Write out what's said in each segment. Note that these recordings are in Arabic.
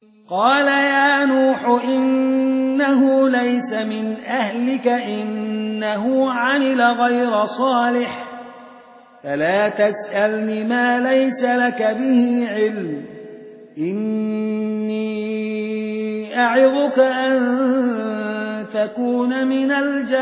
قال يا نوح إنه ليس من أهلك إنه عمل غير صالح فلا تسألني ما ليس لك به علم إني أعظك أن تكون من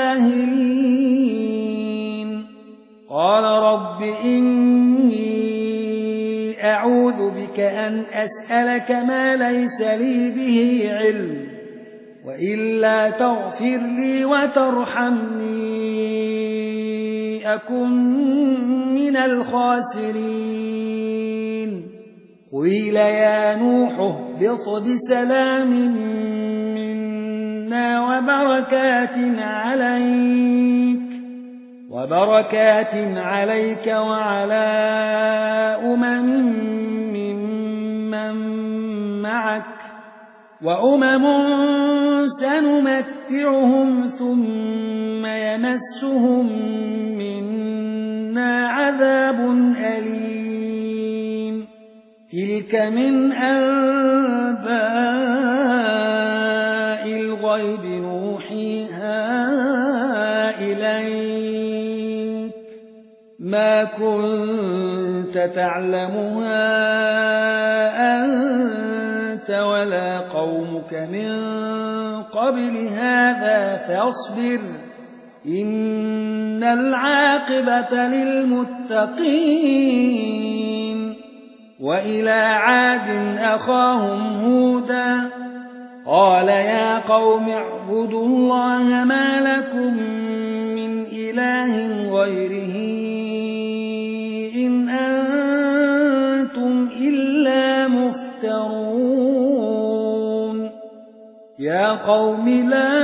الجاهلين قال رب إني أعوذ بك أن أسألك ما ليس لي به علم وإلا تغفر لي وترحمني أكن من الخاسرين قيل يا نوح اهبط بسلام منا وبركات عليك وعلى ممن معك وأمم سنمتعهم ثم يمسهم منا عذاب أليم تلك من أنباء الغيب نوحيها إليك ما كنت تعلمها أنت ولا قومك من قبل هذا فاصبر إن العاقبة للمتقين وإلى عاد أخاهم هودا قال يا قوم اعبدوا الله ما لكم من إله غيره إن أنتم إلا مفترون يا قوم لا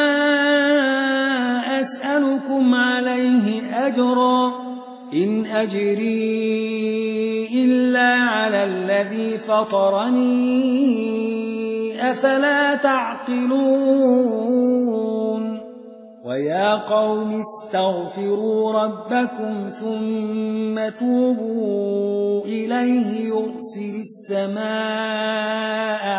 أسألكم عليه أجرا إن أجري إلا على الذي فطرني أفلا تعقلون ويا قوم استغفروا ربكم ثم توبوا إليه يرسل السماء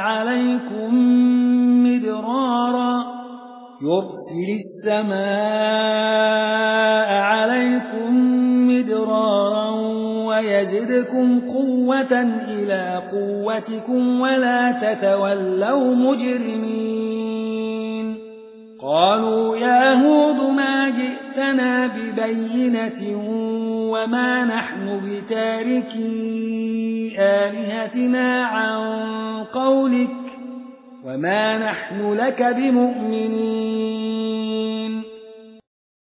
عليكم مدرارا ويزدكم قوة إلى قوتكم ولا تتولوا مجرمين قالوا يا هود ما جئتنا ببينة وما نحن بتاركي آلهتنا عن قولك وما نحن لك بمؤمنين